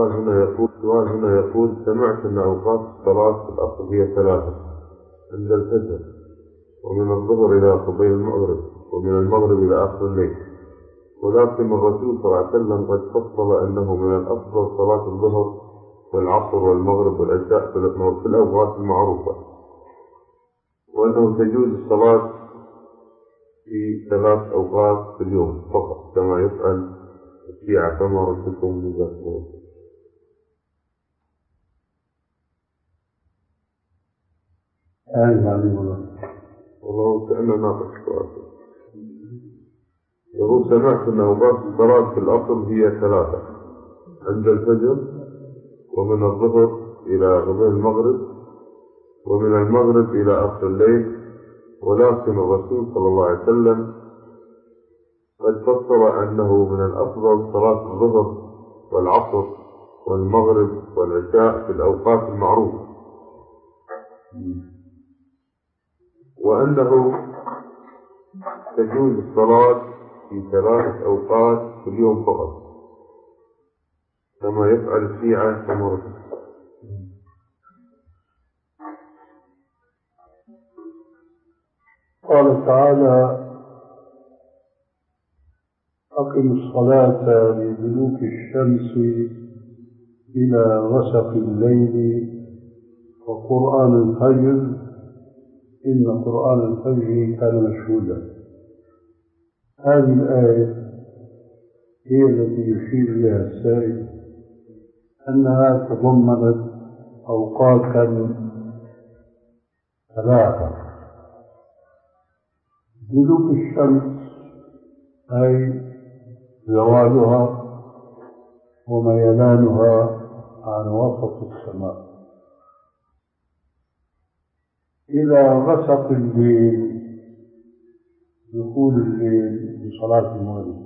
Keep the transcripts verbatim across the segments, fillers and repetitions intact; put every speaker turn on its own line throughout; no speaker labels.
السؤال هنا يقول السؤال هنا يقول سمعت أن أوقات الصلاة في الأصل هي ثلاثة: عند الفجر، ومن الظهر إلى قبيل المغرب، ومن المغرب إلى آخر الليل. ولكن الرسول صلى الله عليه وسلم قد فصل أنه من الأفضل صلاة الظهر والعصر والمغرب والعشاء في الأوقات المعروفة، وأنه تجوز الصلاة في ثلاث أوقات في اليوم فقط كما يفعل الشيعة. فما ردكم من ذلك؟
يعني والله
والله كأنه ناقص السؤال. يقول سمعت أن أوقات الصلاة في الأصل هي ثلاثة: عند الفجر، ومن الظهر إلى قبيل المغرب، ومن المغرب إلى آخر الليل. ولكن الرسول صلى الله عليه وسلم قد فصل أنه من الأفضل صلاة الظهر والعصر والمغرب والعشاء في الأوقات المعروفة، وأنه تجوز الصلاة في ثلاث أوقات في اليوم فقط كما يفعل الشيعة كما.
قال تعالى: أقم الصلاة لدلوك الشمس إلى غسق الليل وقرآن الفجر إن قرآن الفجر كان مشهودا. هذه الآية هي التي يشير إليها السائل أنها تضمنت أوقاتا ثلاثة: دلوك الشمس أي زوالها وميلانها عن وسط السماء، إلى غسق الليل دخول الليل بصلاة المغرب،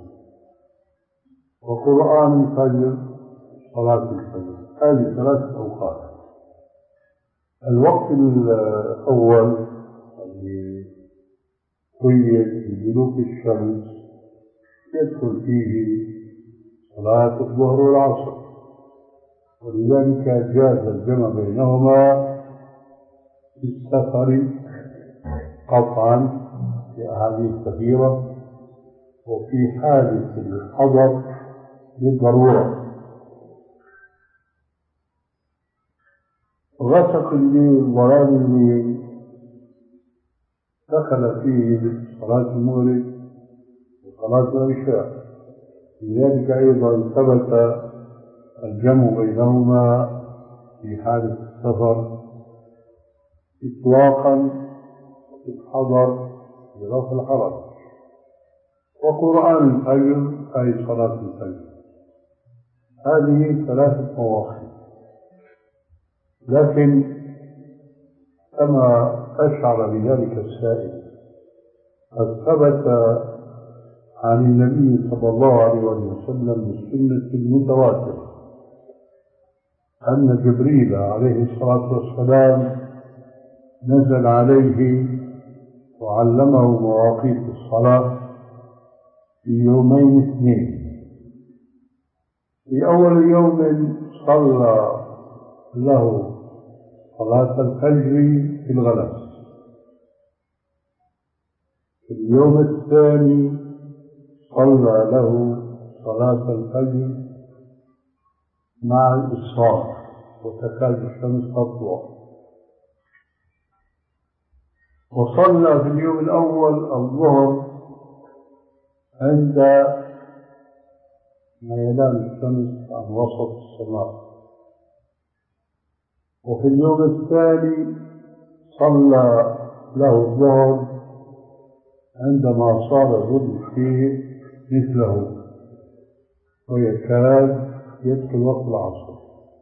وقرآن الفجر صلاة الفجر. هذه ثلاثة أوقات. الوقت الأول الذي قيد بدلوك الشمس يدخل فيه صلاة الظهر والعصر، ولذلك جاز الجمع بينهما في السفر قطعا في أحاديث كثيرة، وفي حادث الحضر للضرورة. غسق الليل ظلام الليل دخل فيه صلاة المغرب وصلاة العشاء، لذلك أيضا ثبت الجمع بينهما في حادث السفر إطلاقا في الحضر برفع الحرج. وقرآن الفجر أي صلاة الفجر. هذه ثلاثة مواقف، لكن كما أشعر بذلك السائل قد ثبت عن النبي صلى الله عليه وسلم بالسنة المتواترة أن جبريل عليه الصلاة والسلام نزل عليه وعلمه مواقيت الصلاة في يومين اثنين. في أول يوم صلى له صلاة الفجر في الغلس، في اليوم الثاني صلى له صلاة الفجر مع الإسراء وتكاد الشمس تطلع، وصلى في اليوم الأول الظهر عند ميلان الشمس عن وسط السماء، وفي اليوم الثاني صلى له الظهر عندما صار ظل فيه مثله ويكاد يدخل وقت العصر.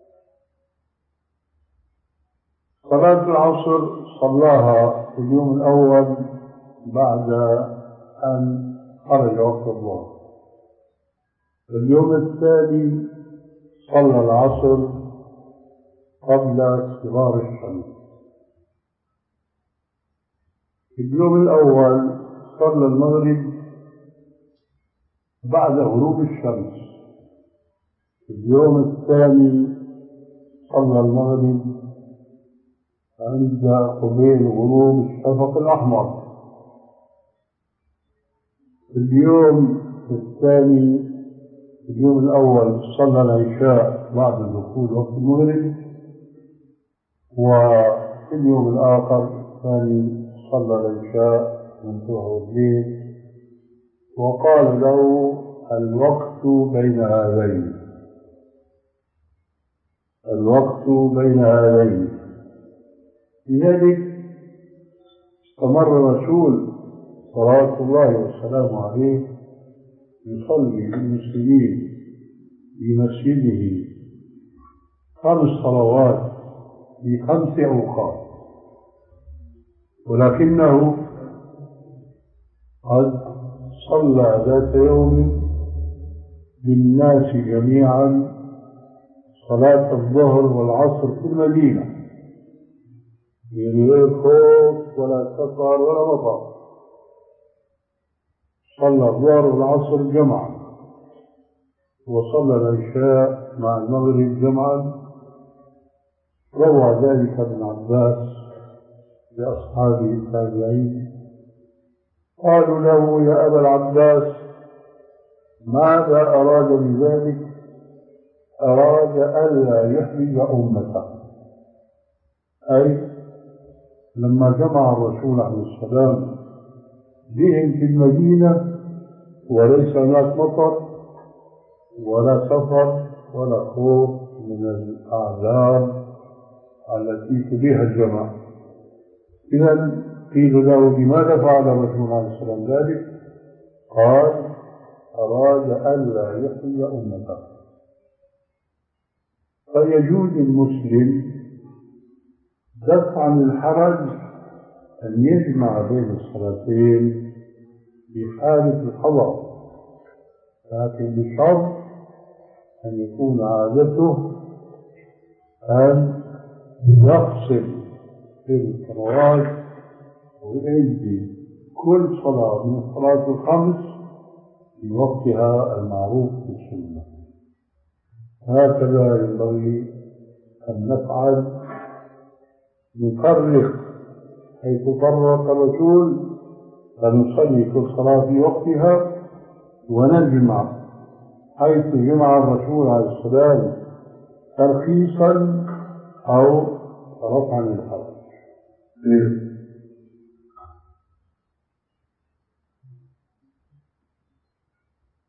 صلاة العصر صلاها في اليوم الأول بعد أن خرج وقت الظهر. في اليوم الثاني صلى العصر قبل اصفرار الشمس. في اليوم الأول صلى المغرب بعد غروب الشمس في اليوم الثاني صلى المغرب عند قبيل غروب الشفق الأحمر. في اليوم الثاني في اليوم الأول صلى العشاء بعد دخول وقت المغرب، وفي اليوم الآخر الثاني صلى العشاء من ظهر الليل، وقال له الوقت بين هذين الوقت بين هذين لذلك استمر الرسول صلوات الله والسلام عليه يصلي بالمسلمين في مسجده خمس صلوات في خمس أوقات، ولكنه قد صلى ذات يوم بالناس جميعا صلاة الظهر والعصر في المدينة من غير خوف ولا سفر ولا مطر. صلى الظهر والعصر جمعا، وصلى العشاء مع المغرب جمعا. روى ذلك ابن عباس لأصحابه التابعين، قالوا له يا أبا العباس ماذا أراد بذلك؟ أراد ألا يحرج أمته، أي لما جمع الرسول عليه السلام بهم في المدينة وليس هناك مطر ولا سفر ولا خوف من الأعذار التي تبيح الجمع. إذا قيل له لماذا فعل الرسول عليه السلام ذلك؟ قال أراد ألا يحرج أمته. فيجوز المسلم دفعا الحرج أن يجمع بين الصلاتين في حالة الحضر، لكن بشرط أن يكون عادته أن يفصل بين الصلوات ويؤدي كل صلاة من الصلاة الخمس في وقتها المعروف بالسنة. هكذا ينبغي أن نفعل، نفرق حيث فرق الرسول فنصلي كل صلاة في وقتها، ونجمع حيث جمع الرسول عليه السلام ترخيصا أو رفعا للحرج.